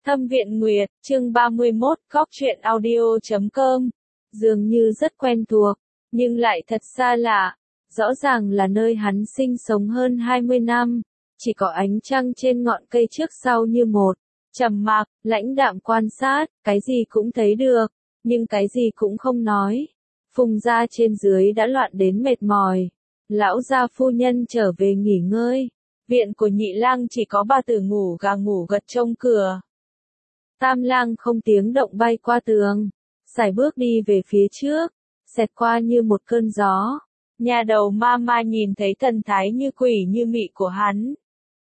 Thâm Viện Nguyệt, chương 31, Góc truyện audio.com. Dường như rất quen thuộc, nhưng lại thật xa lạ. Rõ ràng là nơi hắn sinh sống hơn 20 năm, chỉ có ánh trăng trên ngọn cây trước sau như một. Trầm mặc, lãnh đạm quan sát, cái gì cũng thấy được, nhưng cái gì cũng không nói. Phùng gia trên dưới đã loạn đến mệt mỏi. Lão gia phu nhân trở về nghỉ ngơi. Viện của Nhị Lang chỉ có bà tử ngủ gà ngủ gật trông cửa. Tam Lang không tiếng động bay qua tường, sải bước đi về phía trước, xẹt qua như một cơn gió. Nhà đầu ma nhìn thấy thần thái như quỷ như mị của hắn,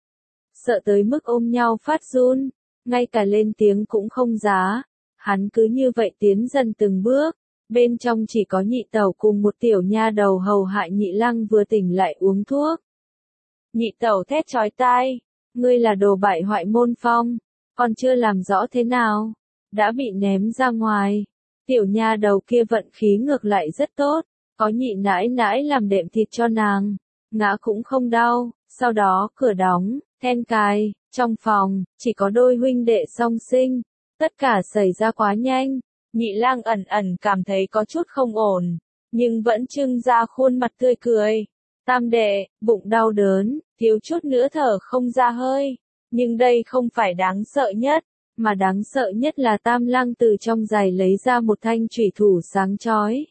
sợ tới mức ôm nhau phát run, ngay cả lên tiếng cũng không dám. Hắn cứ như vậy tiến dần từng bước, bên trong chỉ có Nhị Tẩu cùng một tiểu nha đầu hầu hạ Nhị Lang vừa tỉnh lại uống thuốc. Nhị Tẩu thét chói tai, ngươi là đồ bại hoại môn phong, còn chưa làm rõ thế nào, đã bị ném ra ngoài. Tiểu nha đầu kia vận khí ngược lại rất tốt, có Nhị nãi nãi làm đệm thịt cho nàng, ngã cũng không đau. Sau đó cửa đóng, then cài, trong phòng, chỉ có đôi huynh đệ song sinh. Tất cả xảy ra quá nhanh, Nhị Lang ẩn ẩn cảm thấy có chút không ổn, nhưng vẫn trưng ra khuôn mặt tươi cười. Tam đệ, bụng đau đớn, thiếu chút nữa thở không ra hơi. Nhưng đây không phải đáng sợ nhất, mà đáng sợ nhất là Tam Lang từ trong giày lấy ra một thanh chủy thủ sáng chói,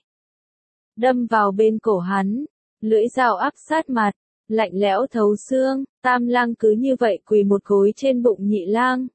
đâm vào bên cổ hắn, lưỡi dao áp sát mặt, lạnh lẽo thấu xương. Tam Lang cứ như vậy quỳ một gối trên bụng Nhị Lang,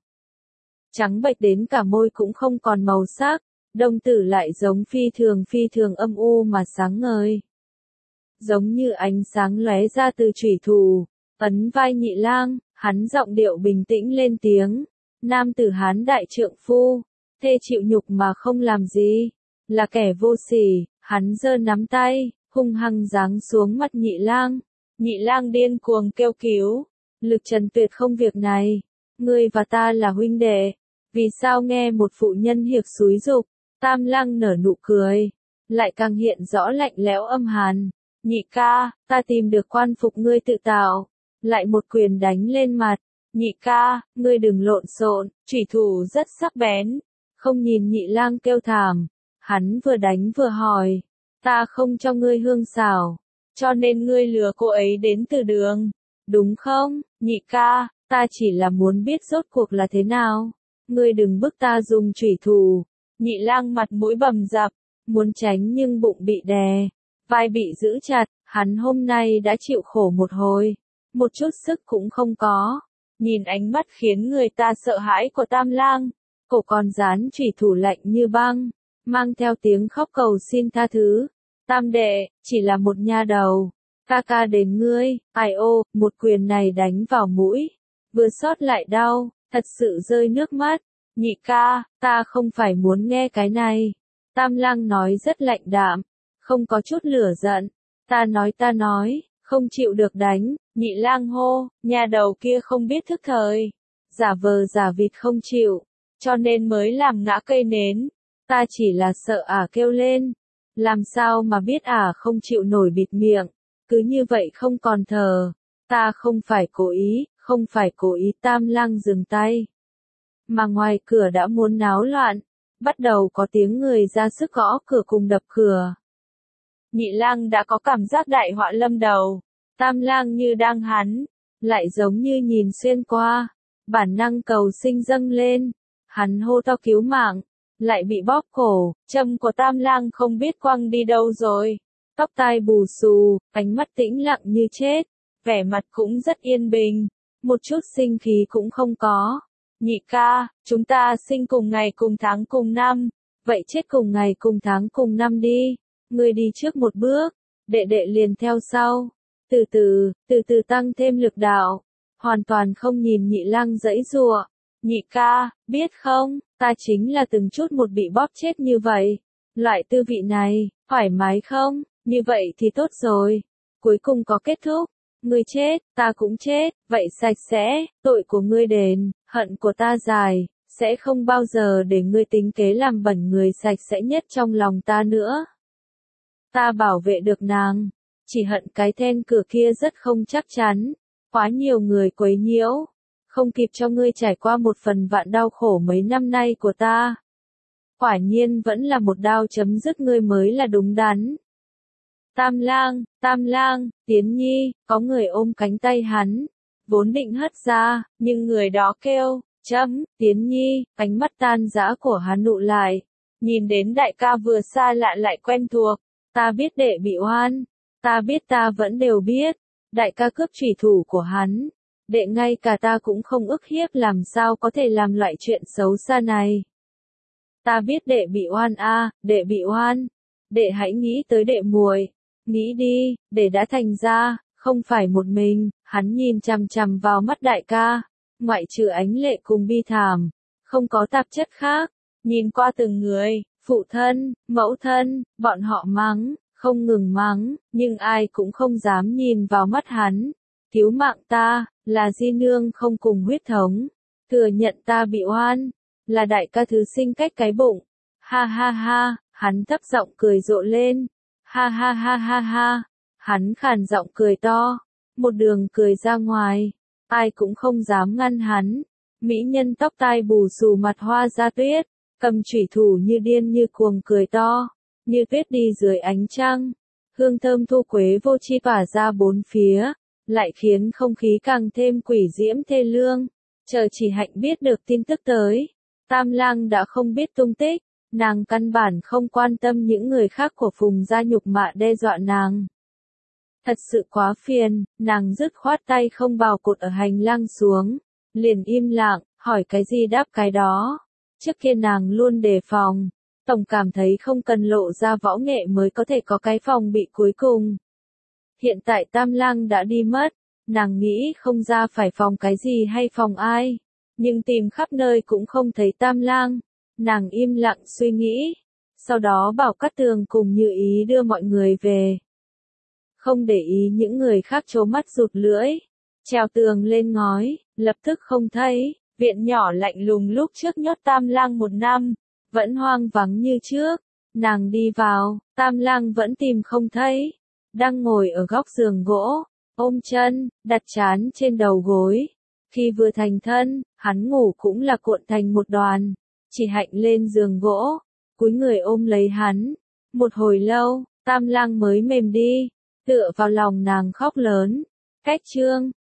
trắng bệch đến cả môi cũng không còn màu sắc, đồng tử lại giống phi thường âm u mà sáng ngời, giống như ánh sáng lóe ra từ chủy thủ. Ấn vai Nhị Lang, hắn giọng điệu bình tĩnh lên tiếng, nam tử Hán đại trượng phu, thê chịu nhục mà không làm gì, là kẻ vô sỉ. Hắn giơ nắm tay, hung hăng giáng xuống mặt Nhị Lang. Nhị Lang điên cuồng kêu cứu, Lực Trần tuyệt không việc này, ngươi và ta là huynh đệ, vì sao nghe một phụ nhân hiệp xúi giục. Tam Lang nở nụ cười, lại càng hiện rõ lạnh lẽo âm hàn. Nhị ca, ta tìm được quan phục ngươi tự tạo. Lại một quyền đánh lên mặt. Nhị ca, ngươi đừng lộn xộn, chủy thủ rất sắc bén. Không nhìn Nhị Lang kêu thảm, hắn vừa đánh vừa hỏi, ta không cho ngươi hương xảo, cho nên ngươi lừa cô ấy đến từ đường, đúng không? Nhị ca, ta chỉ là muốn biết rốt cuộc là thế nào, ngươi đừng bức ta dùng chủy thủ. Nhị Lang mặt mũi bầm dập, muốn tránh nhưng bụng bị đè, vai bị giữ chặt. Hắn hôm nay đã chịu khổ một hồi, một chút sức cũng không có. Nhìn ánh mắt khiến người ta sợ hãi của Tam Lang, cổ còn dán chủy thủ lạnh như băng, mang theo tiếng khóc cầu xin tha thứ. Tam đệ, chỉ là một nha đầu, ca ca đến ngươi. Ai ô, một quyền này đánh vào mũi, vừa xót lại đau, thật sự rơi nước mắt. Nhị ca, ta không phải muốn nghe cái này. Tam Lang nói rất lạnh đạm, không có chút lửa giận. Ta nói, không chịu được đánh. Nhị Lang hô, nhà đầu kia không biết thức thời, giả vờ giả vịt không chịu, cho nên mới làm ngã cây nến. Ta chỉ là sợ ả kêu lên, làm sao mà biết ả không chịu nổi bịt miệng, cứ như vậy không còn thở. Ta không phải cố ý, không phải cố ý. Tam Lang dừng tay, mà ngoài cửa đã muốn náo loạn, bắt đầu có tiếng người ra sức gõ cửa cùng đập cửa. Nhị Lang đã có cảm giác đại họa lâm đầu. Tam Lang như đang hắn, lại giống như nhìn xuyên qua, bản năng cầu sinh dâng lên. Hắn hô to cứu mạng, lại bị bóp cổ. Châm của Tam Lang không biết quăng đi đâu rồi, tóc tai bù xù, ánh mắt tĩnh lặng như chết, vẻ mặt cũng rất yên bình, một chút sinh khí cũng không có. Nhị ca, chúng ta sinh cùng ngày cùng tháng cùng năm, vậy chết cùng ngày cùng tháng cùng năm đi. Ngươi đi trước một bước, đệ đệ liền theo sau. Từ từ tăng thêm lực đạo, hoàn toàn không nhìn Nhị Lang giãy giụa. Nhị ca, biết không, ta chính là từng chút một bị bóp chết như vậy. Loại tư vị này, thoải mái không? Như vậy thì tốt rồi. Cuối cùng có kết thúc. Ngươi chết, ta cũng chết, vậy sạch sẽ, tội của ngươi đền, hận của ta dài, sẽ không bao giờ để ngươi tính kế làm bẩn người sạch sẽ nhất trong lòng ta nữa. Ta bảo vệ được nàng, chỉ hận cái then cửa kia rất không chắc chắn, quá nhiều người quấy nhiễu, không kịp cho ngươi trải qua một phần vạn đau khổ mấy năm nay của ta. Quả nhiên vẫn là một đao chấm dứt ngươi mới là đúng đắn. Tam lang, Tiến Nhi, có người ôm cánh tay hắn, vốn định hất ra, nhưng người đó kêu, Tiến Nhi, ánh mắt tan rã của hắn nụ lại, nhìn đến đại ca vừa xa lạ lại quen thuộc, ta biết đệ bị oan, ta biết ta vẫn đều biết, đại ca cướp chủy thủ của hắn, đệ ngay cả ta cũng không ức hiếp làm sao có thể làm loại chuyện xấu xa này. Ta biết đệ bị oan đệ bị oan, đệ hãy nghĩ tới đệ muội, nghĩ đi, đệ đã thành ra, không phải một mình, hắn nhìn chằm chằm vào mắt đại ca, ngoại trừ ánh lệ cùng bi thảm, không có tạp chất khác, nhìn qua từng người, phụ thân, mẫu thân, bọn họ mắng, không ngừng mắng, nhưng ai cũng không dám nhìn vào mắt hắn. Cứu mạng ta, là di nương không cùng huyết thống, thừa nhận ta bị oan, là đại ca thứ sinh cách cái bụng. Ha ha ha, hắn thấp giọng cười rộ lên. Ha ha ha ha ha, hắn khàn giọng cười to, một đường cười ra ngoài, ai cũng không dám ngăn hắn. Mỹ nhân tóc tai bù xù mặt hoa da tuyết, cầm chủy thủ như điên như cuồng cười to, như tuyết đi dưới ánh trăng. Hương thơm thu quế vô chi tỏa ra bốn phía, lại khiến không khí càng thêm quỷ diễm thê lương. Chờ chỉ hạnh biết được tin tức tới, Tam Lang đã không biết tung tích, nàng căn bản không quan tâm những người khác của Phùng gia nhục mạ đe dọa nàng. Thật sự quá phiền, nàng dứt khoát tay không bào cột ở hành lang xuống, liền im lặng, hỏi cái gì đáp cái đó. Trước kia nàng luôn đề phòng, tổng cảm thấy không cần lộ ra võ nghệ mới có thể có cái phòng bị cuối cùng. Hiện tại Tam Lang đã đi mất, nàng nghĩ không ra phải phòng cái gì hay phòng ai, nhưng tìm khắp nơi cũng không thấy Tam Lang. Nàng im lặng suy nghĩ, sau đó bảo Cát Tường cùng Như Ý đưa mọi người về. Không để ý những người khác trố mắt rụt lưỡi, trèo tường lên ngói, lập tức không thấy, viện nhỏ lạnh lùng lúc trước nhốt Tam Lang một năm, vẫn hoang vắng như trước. Nàng đi vào, Tam Lang vẫn tìm không thấy, đang ngồi ở góc giường gỗ, ôm chân, đặt trán trên đầu gối. Khi vừa thành thân, hắn ngủ cũng là cuộn thành một đoàn. Chỉ hạnh lên giường gỗ, cúi người ôm lấy hắn. Một hồi lâu, Tam Lang mới mềm đi, tựa vào lòng nàng khóc lớn. Cách chương